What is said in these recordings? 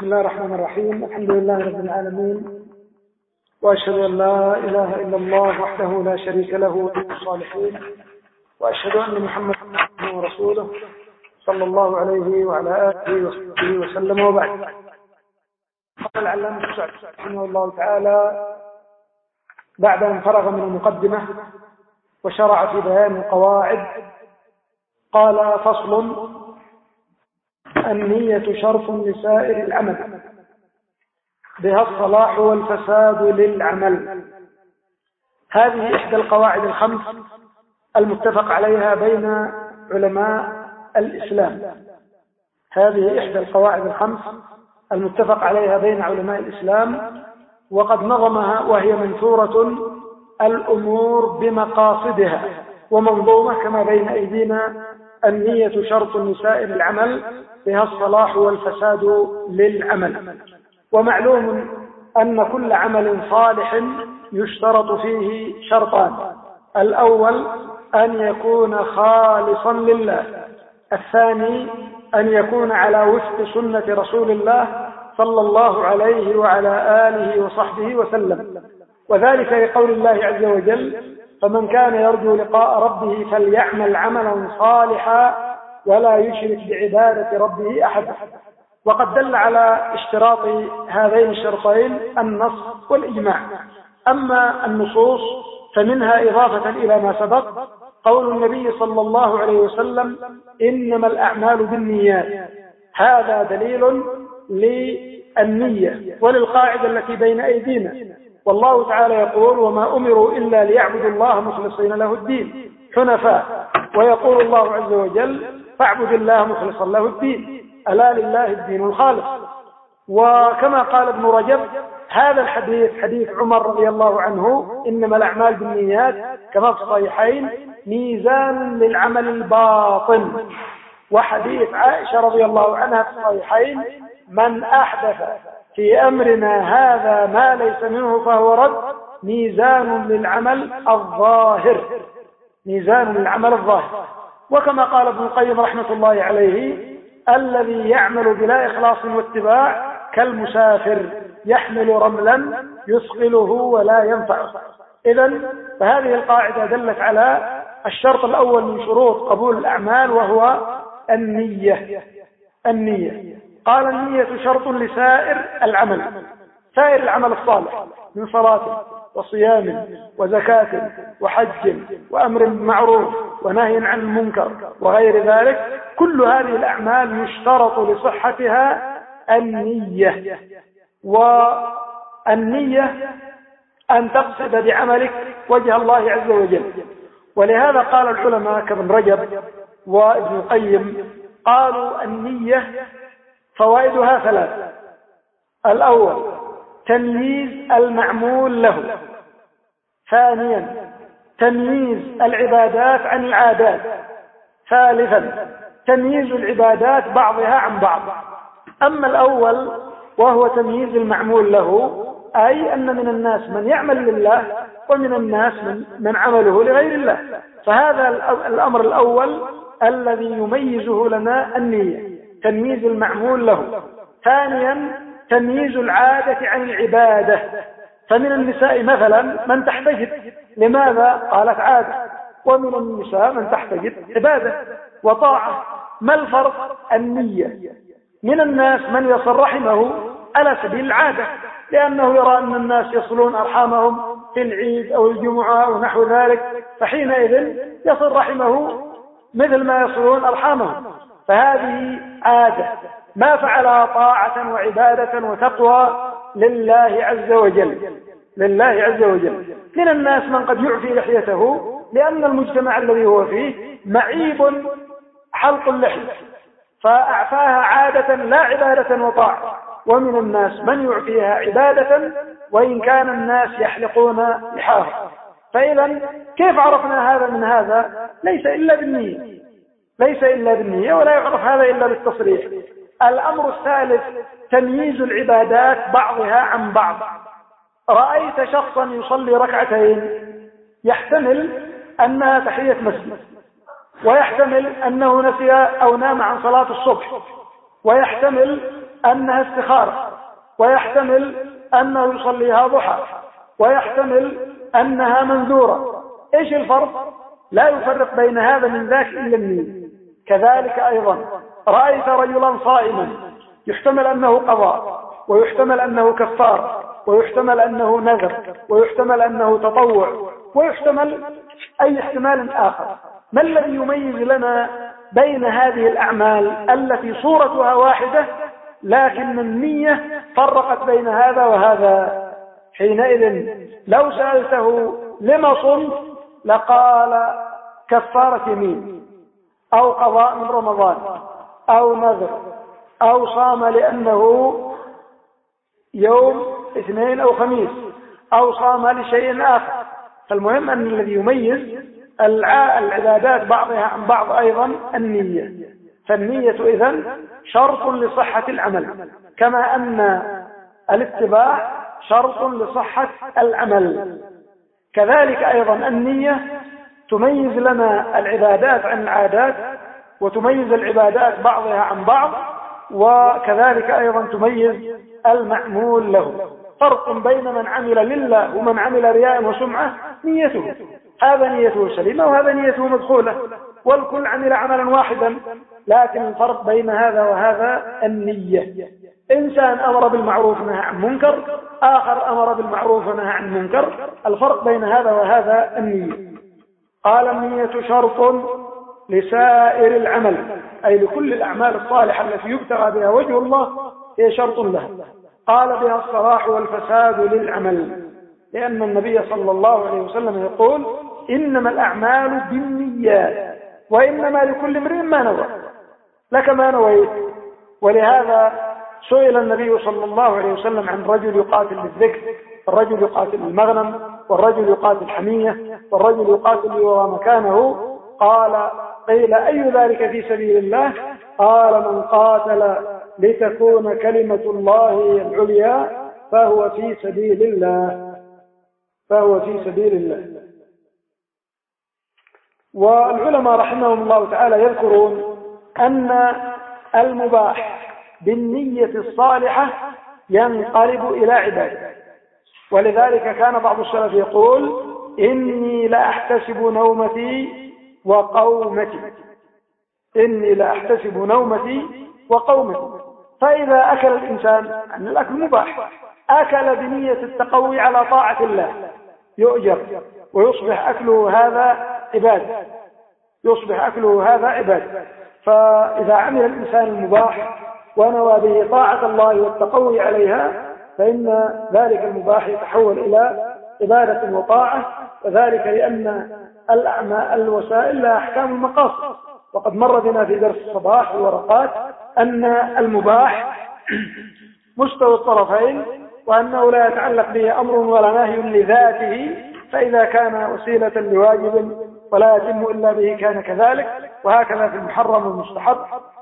بسم الله الرحمن الرحيم. الحمد لله رب العالمين، وأشهد أن لا إله إلا الله وحده لا شريك له ولي الصالحين، وأشهد أن محمدا عبده ورسوله صلى الله عليه وعلى آله وصحبه وسلم، وبعد. قال العلامة السعدي رحمه الله تعالى بعد أن فرغ من المقدمة وشرع في بيان القواعد قال: فصل: النية شرط لسائر العمل، بها الصلاح والفساد للعمل. هذه إحدى القواعد الخمس المتفق عليها بين علماء الإسلام. هذه إحدى القواعد الخمس المتفق عليها بين علماء الإسلام، وقد نظمها وهي منثورة الأمور بمقاصدها ومنظومة كما بين أيدينا: النية شرط لسائر العمل، بها الصلاح والفساد للعمل. ومعلوم أن كل عمل صالح يشترط فيه شرطان: الأول أن يكون خالصا لله، الثاني أن يكون على وفق سنة رسول الله صلى الله عليه وعلى آله وصحبه وسلم، وذلك لقول الله عز وجل: فمن كان يرجو لقاء ربه فليعمل عملا صالحا ولا يشرك بعبادة ربه أحدا. وقد دل على اشتراط هذين الشرطين النص والإجماع. أما النصوص فمنها إضافة إلى ما سبق قول النبي صلى الله عليه وسلم: إنما الأعمال بالنيات. هذا دليل للنية وللقاعدة التي بين أيدينا. والله تعالى يقول: وما أمروا إلا ليعبدوا الله مخلصين له الدين حنفاء. ويقول الله عز وجل: فاعبد الله مخلصا له الدين، ألا لله الدين الخالص. وكما قال ابن رجب: هذا الحديث حديث عمر رضي الله عنه إنما الأعمال بالنيات كما في الصحيحين ميزان للعمل الباطن. وحديث عائشة رضي الله عنها في الصحيحين: من أحدث في أمرنا هذا ما ليس منه فهو رد، ميزان للعمل الظاهر، ميزان للعمل الظاهر. وكما قال ابن القيم رحمة الله عليه: الذي يعمل بلا إخلاص واتباع كالمسافر يحمل رملا يثقله ولا ينفعه. إذن فهذه القاعدة دلت على الشرط الأول من شروط قبول الأعمال، وهو النية. قال: النية شرط لسائر العمل، سائر العمل الصالح من صلاة وصيام وزكاة وحج وأمر بالمعروف ونهي عن المنكر وغير ذلك. كل هذه الأعمال يشترط لصحتها النية. والنية أن تقصد بعملك وجه الله عز وجل. ولهذا قال العلماء كابن رجب وابن القيم قالوا: النية فوائدها ثلاثة. الأول تمييز المعمول له، ثانيا تمييز العبادات عن العادات، ثالثا تمييز العبادات بعضها عن بعض. أما الأول وهو تمييز المعمول له، أي أن من الناس من يعمل لله ومن الناس من عمله لغير الله. فهذا الأمر الأول الذي يميزه لنا النية، تمييز المعمول له. ثانيا تمييز العادة عن العبادة. فمن النساء مثلا من تحتجب، لماذا؟ قالت عادة. ومن النساء من تحتجب عبادة وطاعة. ما الفرق؟ النية. من الناس من يصل رحمه على سبيل العادة، لأنه يرى أن الناس يصلون أرحامهم في العيد أو الجمعة أو نحو ذلك، فحينئذ يصل رحمه مثل ما يصلون أرحامهم، فهذه عادة ما فعلها طاعة وعبادة وتقوى لله عز وجل. من الناس من قد يعفي لحيته لأن المجتمع الذي هو فيه معيب حلق اللحية فأعفاها عادة لا عبادة وطاعة. ومن الناس من يعفيها عبادة وإن كان الناس يحلقون لحاهم. فإذا كيف عرفنا هذا من هذا؟ ليس إلا بالنية، ولا يعرف هذا إلا بالتصريح. الأمر الثالث تمييز العبادات بعضها عن بعض. رأيت شخصا يصلي ركعتين، يحتمل أنها تحية مسجد، ويحتمل أنه نسي أو نام عن صلاة الصبح، ويحتمل أنها استخارة، ويحتمل أنه يصليها ضحى، ويحتمل أنها منذورة. إيش الفرق؟ لا يفرق بين هذا من ذاك إلا النية. كذلك أيضا رأيت رجلا صائما، يحتمل أنه قضاء، ويحتمل أنه كفار، ويحتمل أنه نذر، ويحتمل أنه تطوع، ويحتمل أي احتمال آخر. ما الذي يميز لنا بين هذه الأعمال التي صورتها واحدة لكن النية فرقت بين هذا وهذا؟ حينئذ لو سألته لما صمت لقال كفارة يمين، أو قضاء من رمضان، أو نذر، أو صام لأنه يوم اثنين أو خميس، أو صام لشيء آخر. فالمهم أن الذي يميز العبادات بعضها عن بعض أيضا النية. فالنية إذن شرط لصحة العمل، كما أن الاتباع شرط لصحة العمل. كذلك أيضا النية تميز لنا العبادات عن العادات، وتميز العبادات بعضها عن بعض، وكذلك أيضا تميز المعمول له. فرق بين من عمل لله ومن عمل رياء وسمعة نيته، هذا نيته سليمة وهذا نيته مدخولة، والكل عمل عملا واحدا، لكن الفرق بين هذا وهذا النية. إنسان أمر بالمعروف ونهى عن منكر، آخر أمر بالمعروف ونهى عن منكر، الفرق بين هذا وهذا النية. قال النية شرط لسائر العمل، أي لكل الأعمال الصالحة التي يبتغى بها وجه الله هي شرط لها. قال بها الصلاح والفساد للعمل، لأن النبي صلى الله عليه وسلم يقول إنما الأعمال بالنيات وإنما لكل امرئ ما نوى، لك ما نويت. ولهذا سئل النبي صلى الله عليه وسلم عن رجل يقاتل بالذكر، والرجل يقاتل بالمغنم، والرجل يقاتل حمية، والرجل يقاتل ليرى مكانه. قيل أي ذلك في سبيل الله؟ قال من قاتل لتكون كلمة الله العليا فهو في سبيل الله، فهو في سبيل الله. والعلماء رحمهم الله تعالى يذكرون أن المباح بالنية الصالحة ينقلب إلى عبادة، ولذلك كان بعض السلف يقول إني لأحتسب نومتي وقومتي، إني لأحتسب نومتي وقومتي. فإذا أكل الإنسان، أن الأكل مباح، أكل بنية التقوي على طاعة الله يؤجر، ويصبح أكله هذا عبادة، يصبح أكله هذا عبادة. فإذا عمل الإنسان المباح ونوى به طاعة الله والتقوي عليها، فإن ذلك المباح يتحول إلى عبادة وطاعة، وذلك لأن الوسائل لها أحكام المقاصد. وقد مر بنا في درس الصباح والورقات أن المباح مستوى الطرفين، وأنه لا يتعلق به أمر ولا نهي لذاته، فإذا كان وسيلة لواجب ولا يتم إلا به كان كذلك. وهكذا في المحرم والمستحب،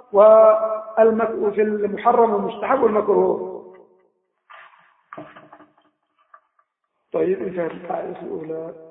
في المحرم والمستحب والمكروه. طيب انتهت القاعدة الأولى.